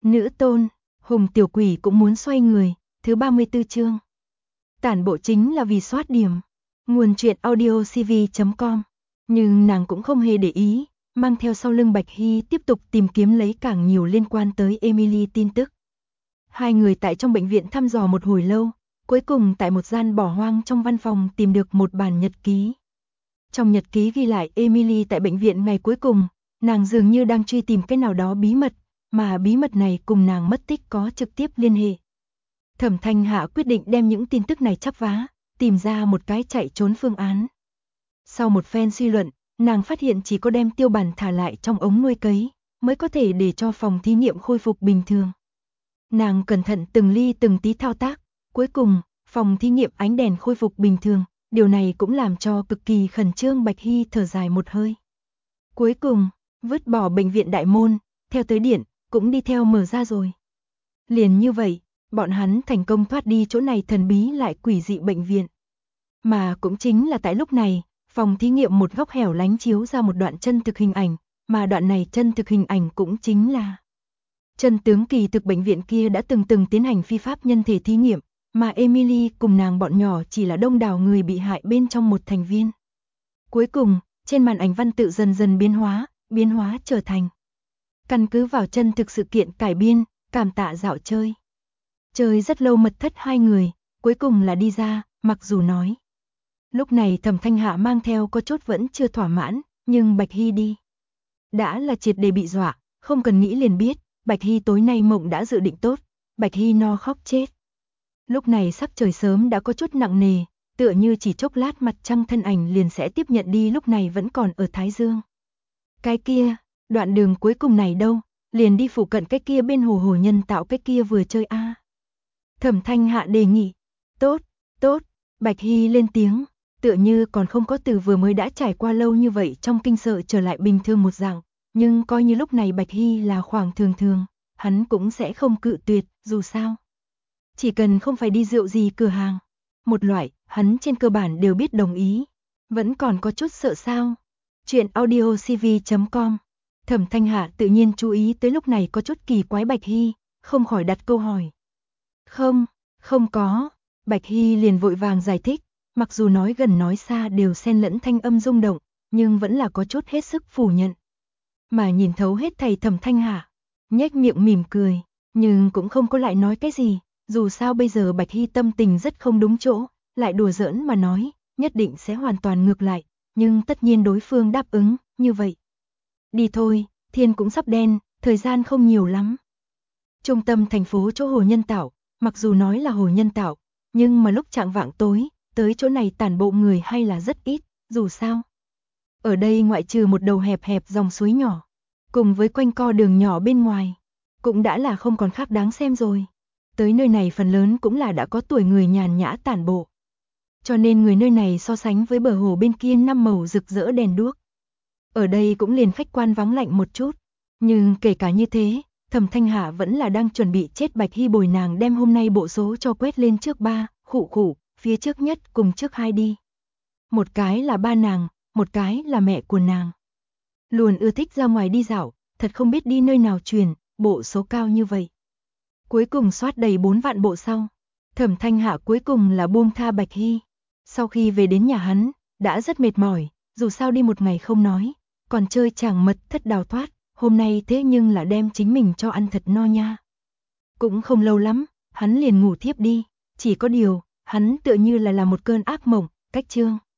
Nữ tôn, Hùng tiểu quỷ cũng muốn xoay người, thứ 34 chương. Tản bộ chính là vì soát điểm. Nguồn truyện audiocv.com. Nhưng nàng cũng không hề để ý, mang theo sau lưng Bạch Hy tiếp tục tìm kiếm lấy càng nhiều liên quan tới Emily tin tức. Hai người tại trong bệnh viện thăm dò một hồi lâu, cuối cùng tại một gian bỏ hoang trong văn phòng tìm được một bản nhật ký. Trong nhật ký ghi lại Emily tại bệnh viện ngày cuối cùng, nàng dường như đang truy tìm cái nào đó bí mật, mà bí mật này cùng nàng mất tích có trực tiếp liên hệ. Thẩm Thanh Hạ quyết định đem những tin tức này chắp vá, tìm ra một cái chạy trốn phương án. Sau một phen suy luận, nàng phát hiện chỉ có đem tiêu bản thả lại trong ống nuôi cấy, mới có thể để cho phòng thí nghiệm khôi phục bình thường. Nàng cẩn thận từng ly từng tí thao tác, cuối cùng, phòng thí nghiệm ánh đèn khôi phục bình thường, điều này cũng làm cho cực kỳ khẩn trương Bạch Hy thở dài một hơi. Cuối cùng, vứt bỏ bệnh viện đại môn, theo tới điện, cũng đi theo mở ra rồi. Liền như vậy, bọn hắn thành công thoát đi chỗ này thần bí lại quỷ dị bệnh viện. Mà cũng chính là tại lúc này, phòng thí nghiệm một góc hẻo lánh chiếu ra một đoạn chân thực hình ảnh, mà đoạn này chân thực hình ảnh cũng chính là chân tướng kỳ thực bệnh viện kia đã từng tiến hành phi pháp nhân thể thí nghiệm, mà Emily cùng nàng bọn nhỏ chỉ là đông đảo người bị hại bên trong một thành viên. Cuối cùng, trên màn ảnh văn tự dần dần biến hóa trở thành căn cứ vào chân thực sự kiện cải biên, cảm tạ dạo chơi. Chơi rất lâu mật thất hai người, cuối cùng là đi ra, mặc dù nói. Lúc này Thẩm Thanh Hạ mang theo có chút vẫn chưa thỏa mãn, nhưng Bạch Hy đi. Đã là triệt để bị dọa, không cần nghĩ liền biết, Bạch Hy tối nay mộng đã dự định tốt, Bạch Hy no khóc chết. Lúc này sắc trời sớm đã có chút nặng nề, tựa như chỉ chốc lát mặt trăng thân ảnh liền sẽ tiếp nhận đi, lúc này vẫn còn ở Thái Dương. Cái kia, đoạn đường cuối cùng này đâu, liền đi phụ cận cái kia bên hồ nhân tạo cái kia vừa chơi a. Thẩm Thanh Hạ đề nghị. Tốt, Bạch Hy lên tiếng, tựa như còn không có từ vừa mới đã trải qua lâu như vậy trong kinh sợ trở lại bình thường một dạng, nhưng coi như lúc này Bạch Hy là khoảng thường, hắn cũng sẽ không cự tuyệt, dù sao. Chỉ cần không phải đi rượu gì cửa hàng, một loại, hắn trên cơ bản đều biết đồng ý, vẫn còn có chút sợ sao. Chuyện audiocv.com. Thẩm Thanh Hạ tự nhiên chú ý tới lúc này có chút kỳ quái Bạch Hy, không khỏi đặt câu hỏi. Không có, Bạch Hy liền vội vàng giải thích, mặc dù nói gần nói xa đều xen lẫn thanh âm rung động, nhưng vẫn là có chút hết sức phủ nhận. Mà nhìn thấu hết thầy Thẩm Thanh Hạ, nhếch miệng mỉm cười, nhưng cũng không có lại nói cái gì, dù sao bây giờ Bạch Hy tâm tình rất không đúng chỗ, lại đùa giỡn mà nói, nhất định sẽ hoàn toàn ngược lại, nhưng tất nhiên đối phương đáp ứng, như vậy. Đi thôi, thiên cũng sắp đen, thời gian không nhiều lắm. Trung tâm thành phố chỗ hồ nhân tạo, mặc dù nói là hồ nhân tạo, nhưng mà lúc chạng vạng tối, tới chỗ này tản bộ người hay là rất ít, dù sao. Ở đây ngoại trừ một đầu hẹp dòng suối nhỏ, cùng với quanh co đường nhỏ bên ngoài, cũng đã là không còn khác đáng xem rồi. Tới nơi này phần lớn cũng là đã có tuổi người nhàn nhã tản bộ. Cho nên người nơi này so sánh với bờ hồ bên kia năm màu rực rỡ đèn đuốc. Ở đây cũng liền khách quan vắng lạnh một chút, nhưng kể cả như thế, Thẩm Thanh Hạ vẫn là đang chuẩn bị chết Bạch Hy bồi nàng đem hôm nay bộ số cho quét lên trước 3, khụ, phía trước nhất cùng trước 2 đi. Một cái là ba nàng, một cái là mẹ của nàng. Luôn ưa thích ra ngoài đi dạo, thật không biết đi nơi nào truyền, bộ số cao như vậy. Cuối cùng soát đầy 4 vạn bộ sau, Thẩm Thanh Hạ cuối cùng là buông tha Bạch Hy. Sau khi về đến nhà hắn, đã rất mệt mỏi, dù sao đi một ngày không nói, còn chơi chàng mật thất đào thoát, hôm nay thế nhưng là đem chính mình cho ăn thật no nha. Cũng không lâu lắm, hắn liền ngủ thiếp đi, chỉ có điều, hắn tựa như là một cơn ác mộng, cách chương.